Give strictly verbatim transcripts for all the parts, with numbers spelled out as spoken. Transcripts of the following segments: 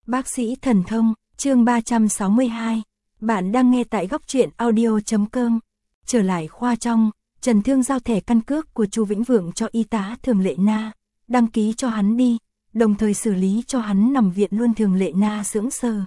Bác sĩ thần thông, chương ba trăm sáu mươi hai. Bạn đang nghe tại góc truyện audio chấm com. Trở lại khoa trong, Trần Thương giao thẻ căn cước của Chu Vĩnh Vượng cho y tá Thường Lệ Na, đăng ký cho hắn đi, đồng thời xử lý cho hắn nằm viện luôn. Thường Lệ Na sững sờ.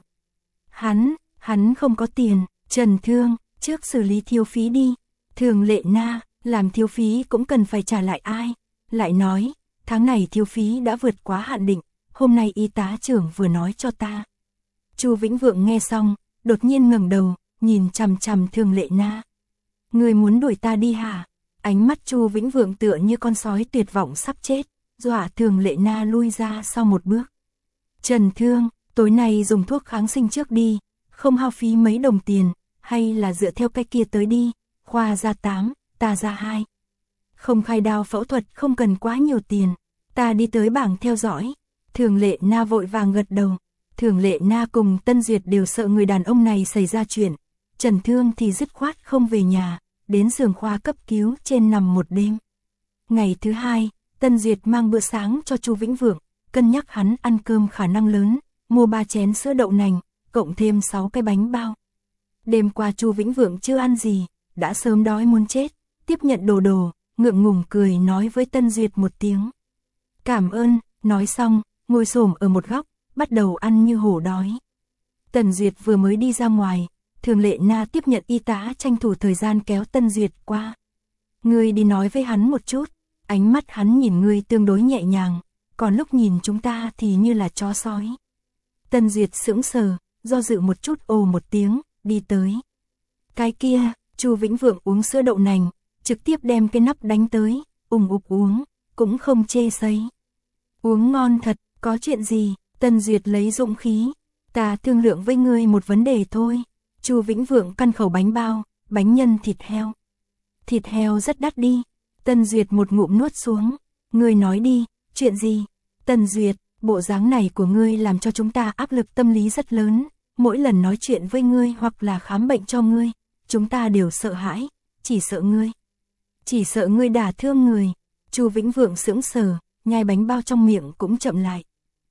Hắn, hắn không có tiền. Trần Thương, trước xử lý thiếu phí đi. Thường Lệ Na, làm thiếu phí cũng cần phải trả lại ai? Lại nói, tháng này thiếu phí đã vượt quá hạn định, hôm nay y tá trưởng vừa nói cho ta. Chu Vĩnh Vượng nghe xong, đột nhiên ngẩng đầu, nhìn chằm chằm Thường Lệ Na. Người muốn đuổi ta đi hả? Ánh mắt Chu Vĩnh Vượng tựa như con sói tuyệt vọng sắp chết, dọa Thường Lệ Na lui ra sau một bước. Trần Thương, tối nay dùng thuốc kháng sinh trước đi, không hao phí mấy đồng tiền, hay là dựa theo cái kia tới đi, khoa ra tám, ta ra hai. Không khai đao phẫu thuật không cần quá nhiều tiền, ta đi tới bảng theo dõi. Thường Lệ Na vội vàng gật đầu. Thường Lệ Na cùng Tân Duyệt đều sợ người đàn ông này xảy ra chuyện. Trần Thương thì dứt khoát không về nhà, đến giường khoa cấp cứu trên nằm một đêm. Ngày thứ hai, Tân Duyệt mang bữa sáng cho Chu Vĩnh Vượng, cân nhắc hắn ăn cơm khả năng lớn, mua ba chén sữa đậu nành, cộng thêm sáu cái bánh bao. Đêm qua Chu Vĩnh Vượng chưa ăn gì, đã sớm đói muốn chết, tiếp nhận đồ đồ, ngượng ngùng cười nói với Tân Duyệt một tiếng. Cảm ơn, nói xong, ngồi xổm ở một góc, bắt đầu ăn như hổ đói. Tân Duyệt vừa mới đi ra ngoài, Thường Lệ Na tiếp nhận y tá tranh thủ thời gian kéo Tân Duyệt qua. Ngươi đi nói với hắn một chút, ánh mắt hắn nhìn ngươi tương đối nhẹ nhàng, còn lúc nhìn chúng ta thì như là chó sói. Tân Duyệt sững sờ, do dự một chút ồ một tiếng, đi tới. Cái kia, Chu Vĩnh Vượng uống sữa đậu nành, trực tiếp đem cái nắp đánh tới, ùng ục uống, cũng không chê sấy. Uống ngon thật, có chuyện gì? Tân Duyệt lấy dũng khí. Ta thương lượng với ngươi một vấn đề thôi. Chu Vĩnh Vượng căn khẩu bánh bao, bánh nhân thịt heo. Thịt heo rất đắt đi. Tân Duyệt một ngụm nuốt xuống. Ngươi nói đi, chuyện gì? Tân Duyệt, bộ dáng này của ngươi làm cho chúng ta áp lực tâm lý rất lớn. Mỗi lần nói chuyện với ngươi hoặc là khám bệnh cho ngươi, chúng ta đều sợ hãi, chỉ sợ ngươi. Chỉ sợ ngươi đả thương người. Chu Vĩnh Vượng sững sờ, nhai bánh bao trong miệng cũng chậm lại.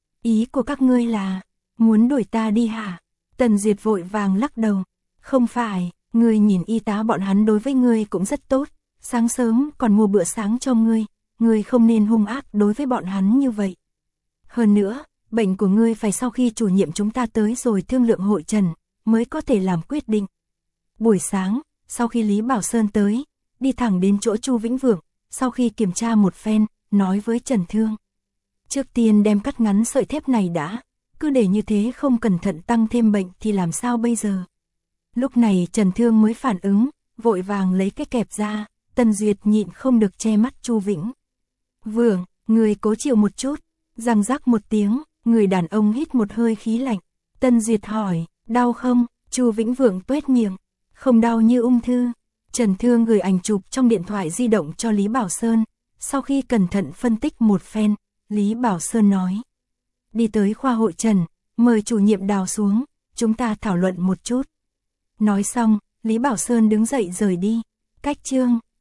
Ý của các ngươi là, muốn đuổi ta đi hả? Tần Duyệt vội vàng lắc đầu. Không phải, ngươi nhìn y tá bọn hắn đối với ngươi cũng rất tốt, sáng sớm còn mua bữa sáng cho ngươi, ngươi không nên hung ác đối với bọn hắn như vậy. Hơn nữa, bệnh của ngươi phải sau khi chủ nhiệm chúng ta tới rồi thương lượng hội trần, mới có thể làm quyết định. Buổi sáng, sau khi Lý Bảo Sơn tới, đi thẳng đến chỗ Chu Vĩnh Vượng, sau khi kiểm tra một phen, nói với Trần Thương. Trước tiên đem cắt ngắn sợi thép này đã, cứ để như thế không cẩn thận tăng thêm bệnh thì làm sao bây giờ. Lúc này Trần Thương mới phản ứng, vội vàng lấy cái kẹp ra. Tân Duyệt nhịn không được che mắt Chu Vĩnh Vượng, người cố chịu một chút. Răng rắc một tiếng, người đàn ông hít một hơi khí lạnh. Tân Duyệt hỏi, đau không? Chu Vĩnh Vượng tuét miệng, không đau như ung thư. Trần Thương gửi ảnh chụp trong điện thoại di động cho Lý Bảo Sơn. Sau khi cẩn thận phân tích một phen, Lý Bảo Sơn nói. Đi tới khoa hội trần, mời chủ nhiệm Đào xuống, chúng ta thảo luận một chút. Nói xong, Lý Bảo Sơn đứng dậy rời đi. Cách chương,